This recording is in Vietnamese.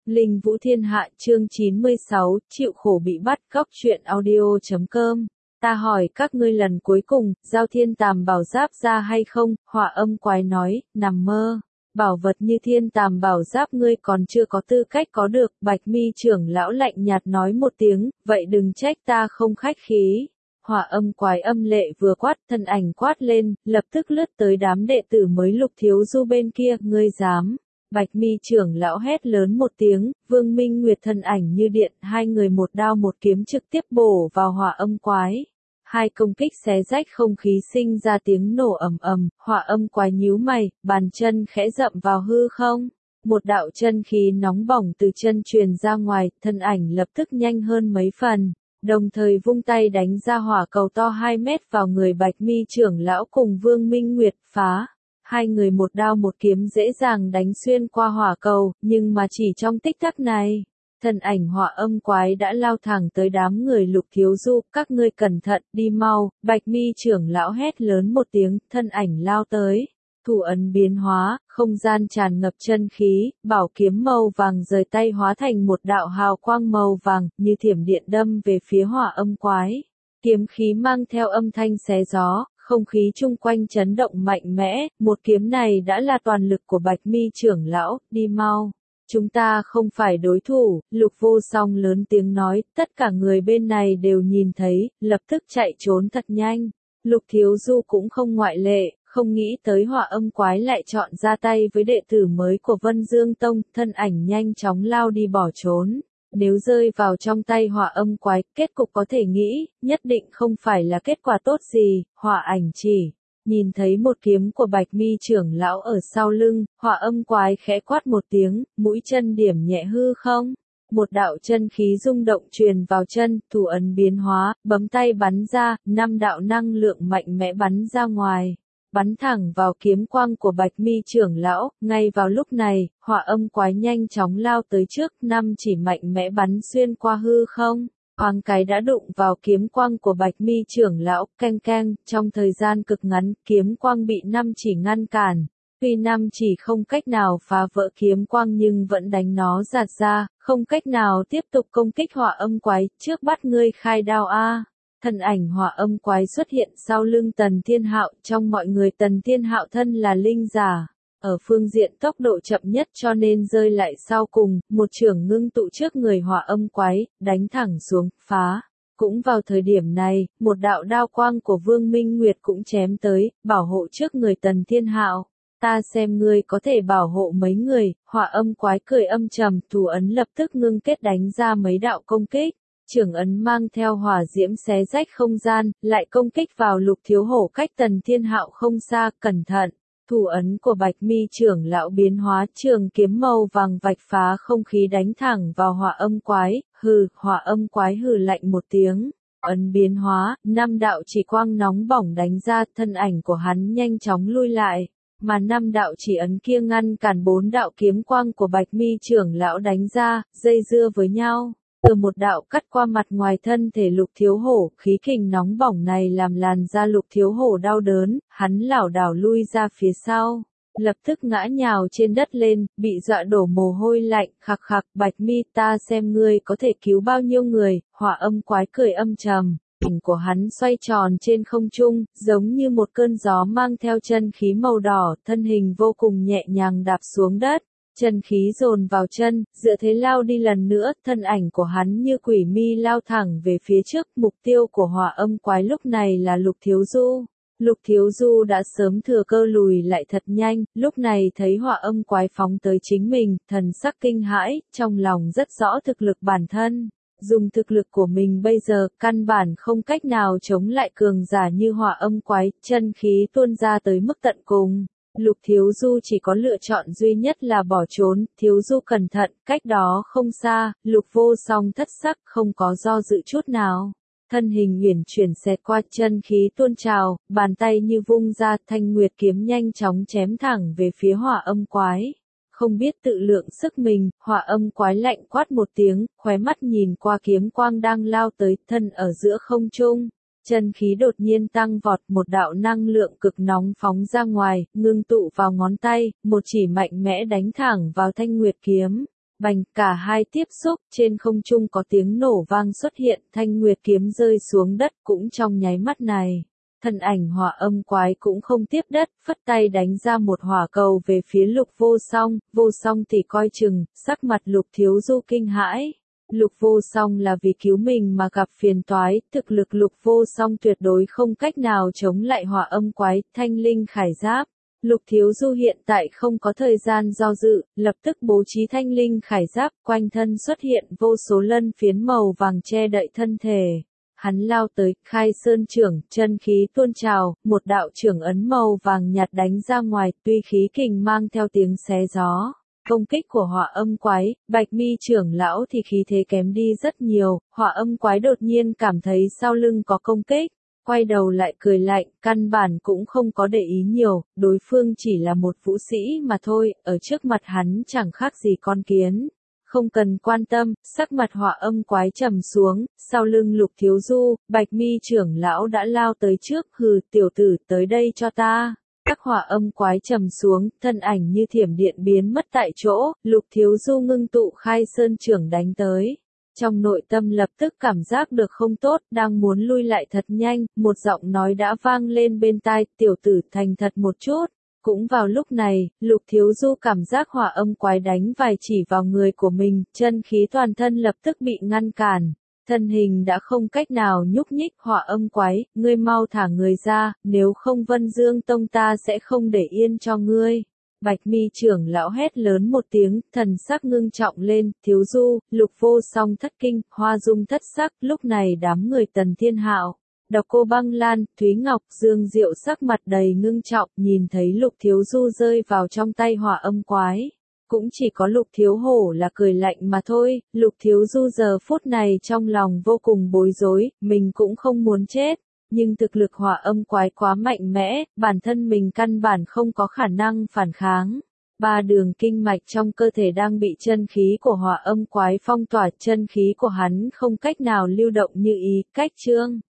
Linh Vũ Thiên Hạ chương 96, chịu khổ bị bắt. Góc truyện audio.com. Ta hỏi các ngươi lần cuối cùng, giao thiên tàm bảo giáp ra hay không? Hỏa Âm Quái nói, nằm mơ. Bảo vật như thiên tàm bảo giáp ngươi còn chưa có tư cách có được. Bạch Mi trưởng lão lạnh nhạt nói một tiếng, vậy đừng trách ta không khách khí. Hỏa Âm Quái âm lệ vừa quát, thân ảnh quát lên, lập tức lướt tới đám đệ tử mới Lục Thiếu Du bên kia, ngươi dám. Bạch Mi trưởng lão hét lớn một tiếng, Vương Minh Nguyệt thân ảnh như điện, hai người một đao một kiếm trực tiếp bổ vào Hỏa Âm Quái. Hai công kích xé rách không khí sinh ra tiếng nổ ầm ầm, Hỏa Âm Quái nhíu mày, bàn chân khẽ dậm vào hư không. Một đạo chân khí nóng bỏng từ chân truyền ra ngoài, thân ảnh lập tức nhanh hơn mấy phần, đồng thời vung tay đánh ra hỏa cầu to 2 mét vào người Bạch Mi trưởng lão cùng Vương Minh Nguyệt, phá. Hai người một đao một kiếm dễ dàng đánh xuyên qua hỏa cầu, nhưng mà chỉ trong tích tắc này, thân ảnh Hỏa Âm Quái đã lao thẳng tới đám người Lục Thiếu Du, các ngươi cẩn thận, đi mau. Bạch Mi trưởng lão hét lớn một tiếng, thân ảnh lao tới, thủ ấn biến hóa, không gian tràn ngập chân khí, bảo kiếm màu vàng rời tay hóa thành một đạo hào quang màu vàng, như thiểm điện đâm về phía Hỏa Âm Quái. Kiếm khí mang theo âm thanh xé gió, không khí chung quanh chấn động mạnh mẽ, một kiếm này đã là toàn lực của Bạch Mi trưởng lão, đi mau. Chúng ta không phải đối thủ, Lục Vô Song lớn tiếng nói, tất cả người bên này đều nhìn thấy, lập tức chạy trốn thật nhanh. Lục Thiếu Du cũng không ngoại lệ, không nghĩ tới Hỏa Âm Quái lại chọn ra tay với đệ tử mới của Vân Dương Tông, thân ảnh nhanh chóng lao đi bỏ trốn. Nếu rơi vào trong tay Hỏa Âm Quái, kết cục có thể nghĩ, nhất định không phải là kết quả tốt gì. Hỏa Ảnh chỉ nhìn thấy một kiếm của Bạch Mi trưởng lão ở sau lưng, Hỏa Âm Quái khẽ quát một tiếng, mũi chân điểm nhẹ hư không. Một đạo chân khí rung động truyền vào chân, thủ ấn biến hóa, bấm tay bắn ra, 5 đạo năng lượng mạnh mẽ bắn ra ngoài, bắn thẳng vào kiếm quang của Bạch Mi trưởng lão. Ngay vào lúc này, Hỏa Âm Quái nhanh chóng lao tới trước, 5 chỉ mạnh mẽ bắn xuyên qua hư không. Thoáng cái đã đụng vào kiếm quang của Bạch Mi trưởng lão, keng keng, trong thời gian cực ngắn, kiếm quang bị 5 chỉ ngăn cản. Tuy 5 chỉ không cách nào phá vỡ kiếm quang nhưng vẫn đánh nó giạt ra, không cách nào tiếp tục công kích Hỏa Âm Quái, trước bắt ngươi khai đao a. Thân ảnh Hỏa Âm Quái xuất hiện sau lưng Tần Thiên Hạo, trong mọi người Tần Thiên Hạo thân là linh giả, ở phương diện tốc độ chậm nhất cho nên rơi lại sau cùng, một chưởng ngưng tụ trước người Hỏa Âm Quái, đánh thẳng xuống, phá. Cũng vào thời điểm này, một đạo đao quang của Vương Minh Nguyệt cũng chém tới, bảo hộ trước người Tần Thiên Hạo. Ta xem ngươi có thể bảo hộ mấy người. Hỏa Âm Quái cười âm trầm, thủ ấn lập tức ngưng kết đánh ra mấy đạo công kích. Trưởng ấn mang theo hỏa diễm xé rách không gian, lại công kích vào Lục Thiếu Hổ cách Tần Thiên Hạo không xa, cẩn thận. Thủ ấn của Bạch Mi trưởng lão biến hóa, trường kiếm màu vàng vạch phá không khí đánh thẳng vào Hỏa Âm Quái, hừ. Hỏa Âm Quái hừ lạnh một tiếng, ấn biến hóa, 5 đạo chỉ quang nóng bỏng đánh ra, thân ảnh của hắn nhanh chóng lui lại, mà 5 đạo chỉ ấn kia ngăn cản 4 đạo kiếm quang của Bạch Mi trưởng lão đánh ra, dây dưa với nhau. Từ một đạo cắt qua mặt ngoài thân thể Lục Thiếu Hổ, khí kình nóng bỏng này làm làn da Lục Thiếu Hổ đau đớn, hắn lảo đảo lui ra phía sau, lập tức ngã nhào trên đất lên, bị dọa đổ mồ hôi lạnh, khặc khặc. Bạch Mi, ta xem ngươi có thể cứu bao nhiêu người. Hỏa Âm Quái cười âm trầm, hình của hắn xoay tròn trên không trung, giống như một cơn gió mang theo chân khí màu đỏ, thân hình vô cùng nhẹ nhàng đạp xuống đất. Chân khí dồn vào chân, dựa thế lao đi lần nữa, thân ảnh của hắn như quỷ mi lao thẳng về phía trước. Mục tiêu của Hỏa Âm Quái lúc này là Lục Thiếu Du. Lục Thiếu Du đã sớm thừa cơ lùi lại thật nhanh, lúc này thấy Hỏa Âm Quái phóng tới chính mình, thần sắc kinh hãi, trong lòng rất rõ thực lực bản thân. Dùng thực lực của mình bây giờ, căn bản không cách nào chống lại cường giả như Hỏa Âm Quái, chân khí tuôn ra tới mức tận cùng. Lục Thiếu Du chỉ có lựa chọn duy nhất là bỏ trốn. Thiếu Du cẩn thận, cách đó không xa, Lục Vô Song thất sắc, không có do dự chút nào. Thân hình uyển chuyển xẹt qua, chân khí tuôn trào, bàn tay như vung ra, thanh nguyệt kiếm nhanh chóng chém thẳng về phía Hỏa Âm Quái. Không biết tự lượng sức mình, Hỏa Âm Quái lạnh quát một tiếng, khóe mắt nhìn qua kiếm quang đang lao tới, thân ở giữa không trung. Chân khí đột nhiên tăng vọt, một đạo năng lượng cực nóng phóng ra ngoài, ngưng tụ vào ngón tay, một chỉ mạnh mẽ đánh thẳng vào thanh nguyệt kiếm. Bành, cả hai tiếp xúc, trên không trung có tiếng nổ vang xuất hiện, thanh nguyệt kiếm rơi xuống đất cũng trong nháy mắt này. Thân ảnh hỏa âm quái cũng không tiếp đất, phất tay đánh ra một hỏa cầu về phía Lục Vô Song thì coi chừng, sắc mặt Lục Thiếu Du kinh hãi. Lục Vô Song là vì cứu mình mà gặp phiền toái, thực lực Lục Vô Song tuyệt đối không cách nào chống lại hỏa âm quái, thanh linh khải giáp. Lục Thiếu Du hiện tại không có thời gian do dự, lập tức bố trí thanh linh khải giáp, quanh thân xuất hiện vô số lân phiến màu vàng che đậy thân thể. Hắn lao tới, khai sơn trưởng, chân khí tuôn trào, một đạo trưởng ấn màu vàng nhạt đánh ra ngoài, tuy khí kình mang theo tiếng xé gió. Công kích của hỏa âm quái, Bạch Mi trưởng lão thì khí thế kém đi rất nhiều, hỏa âm quái đột nhiên cảm thấy sau lưng có công kích, quay đầu lại cười lạnh, căn bản cũng không có để ý nhiều, đối phương chỉ là một vũ sĩ mà thôi, ở trước mặt hắn chẳng khác gì con kiến. Không cần quan tâm, sắc mặt hỏa âm quái trầm xuống, sau lưng Lục Thiếu Du, Bạch Mi trưởng lão đã lao tới trước, hừ, tiểu tử tới đây cho ta. Các hỏa âm quái trầm xuống, thân ảnh như thiểm điện biến mất tại chỗ, Lục Thiếu Du ngưng tụ khai sơn trưởng đánh tới. Trong nội tâm lập tức cảm giác được không tốt, đang muốn lui lại thật nhanh, một giọng nói đã vang lên bên tai, tiểu tử thành thật một chút. Cũng vào lúc này, Lục Thiếu Du cảm giác hỏa âm quái đánh vài chỉ vào người của mình, chân khí toàn thân lập tức bị ngăn cản. Thân hình đã không cách nào nhúc nhích, hỏa âm quái, ngươi mau thả người ra, nếu không Vân Dương Tông ta sẽ không để yên cho ngươi. Bạch Mi trưởng lão hét lớn một tiếng, thần sắc ngưng trọng lên, Thiếu Du, Lục Vô Song thất kinh, Hoa Dung thất sắc, lúc này đám người Tần Thiên Hạo, Độc Cô Băng Lan, Thúy Ngọc, Dương Diệu sắc mặt đầy ngưng trọng, nhìn thấy Lục Thiếu Du rơi vào trong tay hỏa âm quái. Cũng chỉ có Lục Thiếu Hổ là cười lạnh mà thôi, Lục Thiếu Du giờ phút này trong lòng vô cùng bối rối, mình cũng không muốn chết, nhưng thực lực hỏa âm quái quá mạnh mẽ, bản thân mình căn bản không có khả năng phản kháng. Ba đường kinh mạch trong cơ thể đang bị chân khí của hỏa âm quái phong tỏa, chân khí của hắn không cách nào lưu động như ý, cách chương.